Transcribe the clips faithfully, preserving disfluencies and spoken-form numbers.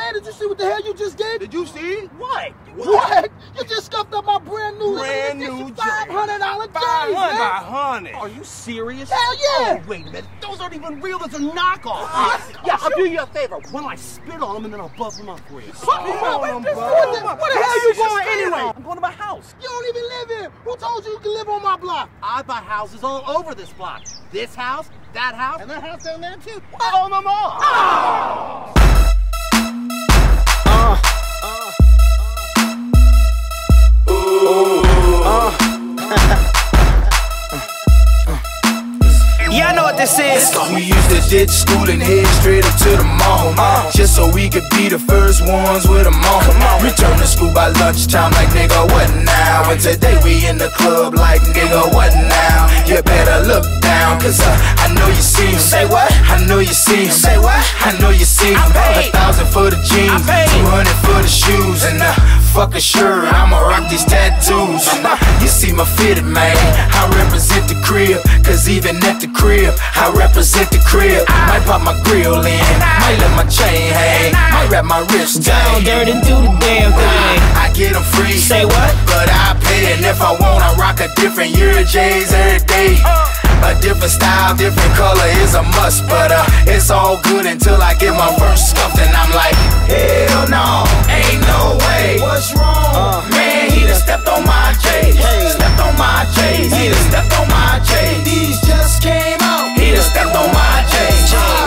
man, did you see what the hell you just did? Did you see? What? What? You just scuffed up my brand new, brand new five hundred dollar J's, five man. hundred. Are you serious? Hell yeah! Oh, wait a minute. Those aren't even real. Those are knockoffs. Uh, yeah, I'll do you a favor. Why don't I spit on them and then I'll buzz them up for you? Fuck me up. What the hell are you going anyway? I'm going to my house. You don't even live here. Who told you you can live on my block? I buy houses all over this block. This house, that house, and that house down there too. I own them all. Oh. Uh, uh, uh, ooh, uh. Y'all know what this is. We used to ditch school and head straight up to the mall, uh, just so we could be the first ones with them on. Return to school by lunchtime like nigga, what now? And today we in the club like nigga, what now? You better look down, cause uh, I know you see him. Say what? I know you see him. Say what? I know you see him. A thousand for the jeans, two hundred for the shoes, and uh, fuck a shirt, I'ma rock these tattoos. uh, You see my fitted, man, I represent the crib, cause even at the crib, I represent the crib. Might pop my grill in, might let my chain hang, might wrap my wrist down dirty, do the damn thing. I get them free. Say what? But I pay, and if I want, I rock a different year of J's every day. A different style, different color is a must, but uh, it's all good until I get my first scuffed, and I'm like, hell no, ain't no way. What's wrong? Uh, Man, he done stepped on my J's, hey. stepped on my J's, he done stepped on my J's. These just came out, he done stepped on my J's.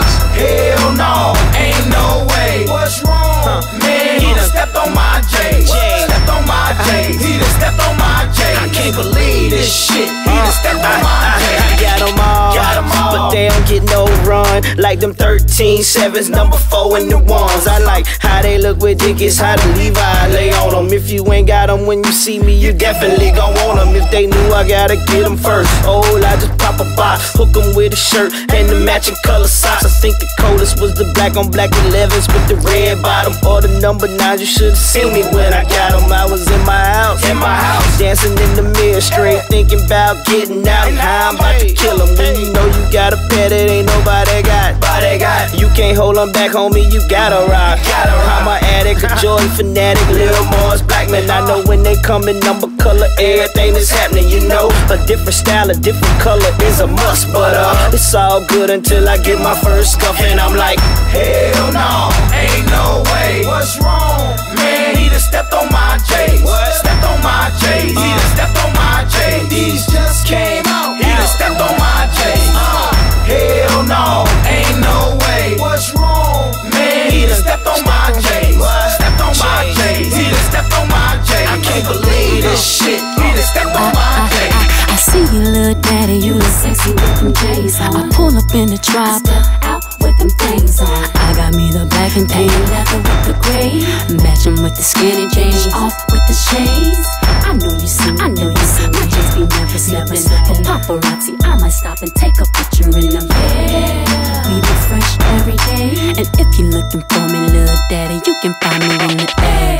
Hell no, ain't no way. What's wrong? Uh, Man, he done stepped on my J's, stepped on my J's, he done stepped on my J's. I can't believe this shit, he done stepped on my J's. Got them all, got them all, but they don't get no run like them thirteen sevens, number four and the ones. I like how they look with Dickies, how the Levi lay on them. If you ain't got them when you see me, you definitely gon' want them. If they knew, I gotta get them first. Oh, I just pop a box, hook them with a shirt and the matching color socks. I think the coldest was the black on black elevens with the red bottom, or the number nines. You should've seen me when I got them. I was in my house, in my house, dancing in the mirror, straight thinking about getting out and how I'm about to kill them. When you know you got a pet, it ain't nobody got. Body got. You can't hold them back, homie, you gotta rock. Gotta rock. I'm a addict, a Jordan fanatic, Lil Mars Blackman. I know when they come in number, color, everything is happening. You know, a different style, a different color is a must. But uh, it's all good until I get my first scuff, and I'm like, hell no, ain't no way. What's wrong? Man, he done stepped on my J's, stepped on my J's, he done stepped on my J's. These just came out, he done stepped on my J's. Uh, hell no, ain't no way. What's wrong? Man, he done stepped on my J's, stepped on my J's, he done stepped on my J's. I can't believe this shit, he done stepped on my J's. I see you, little daddy, you look sexy with them J's on. I pull up in the drop, step out with them things on. I got me the black and tan leather with the gray, matching with the skinny jeans, off with the shades. I know you see me, I know you see me. My jeans be never slipping. For paparazzi, I might stop and take a picture in them. Yeah, we be fresh every day. And if you looking for me, little daddy, you can find me in the air.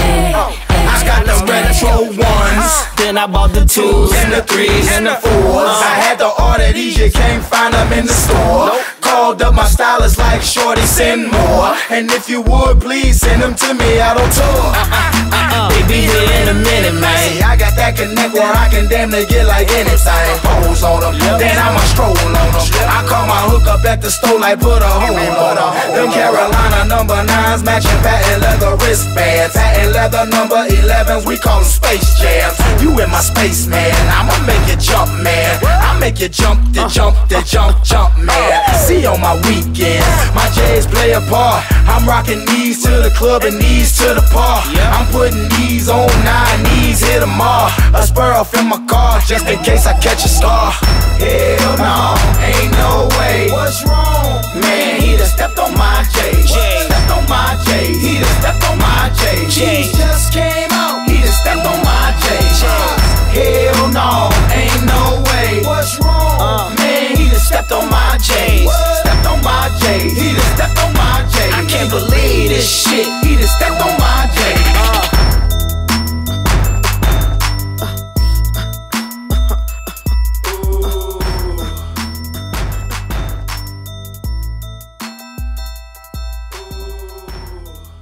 I got the retro ones, then I bought the twos and the threes and the fours. I had to order these, you can't find them in the store. Called up my stylist like, shorty, send more. And if you would, please send them to me out on tour. They be here in a minute, man. See, I got that connect where I can damn near get like anything. Pose on them, then I'ma stroll on them. I call my hook up at the store like put a hole on them. Them Carolina number nines matching patent leather wristbands. Patent leather number elevens, we call them Space Jams. You in my space, man, I'ma make you jump, man. I make you jump, the jump, the jump, jump, man. See on my weekends, my J's play a part. I'm rocking these to the club and these to the park. I'm putting these on nine knees, hit them all. A spur off in my car, just in case I catch a star. Hell no, ain't no way. What's wrong? Man, he done stepped on my J's, stepped on my J's, he done stepped on my J's. These just came out, he done stepped on my J's. Hell no, ain't no way. What's wrong? Man, he done stepped on my J's, stepped on my J's, he done stepped on my J's. I can't believe this shit, he done stepped on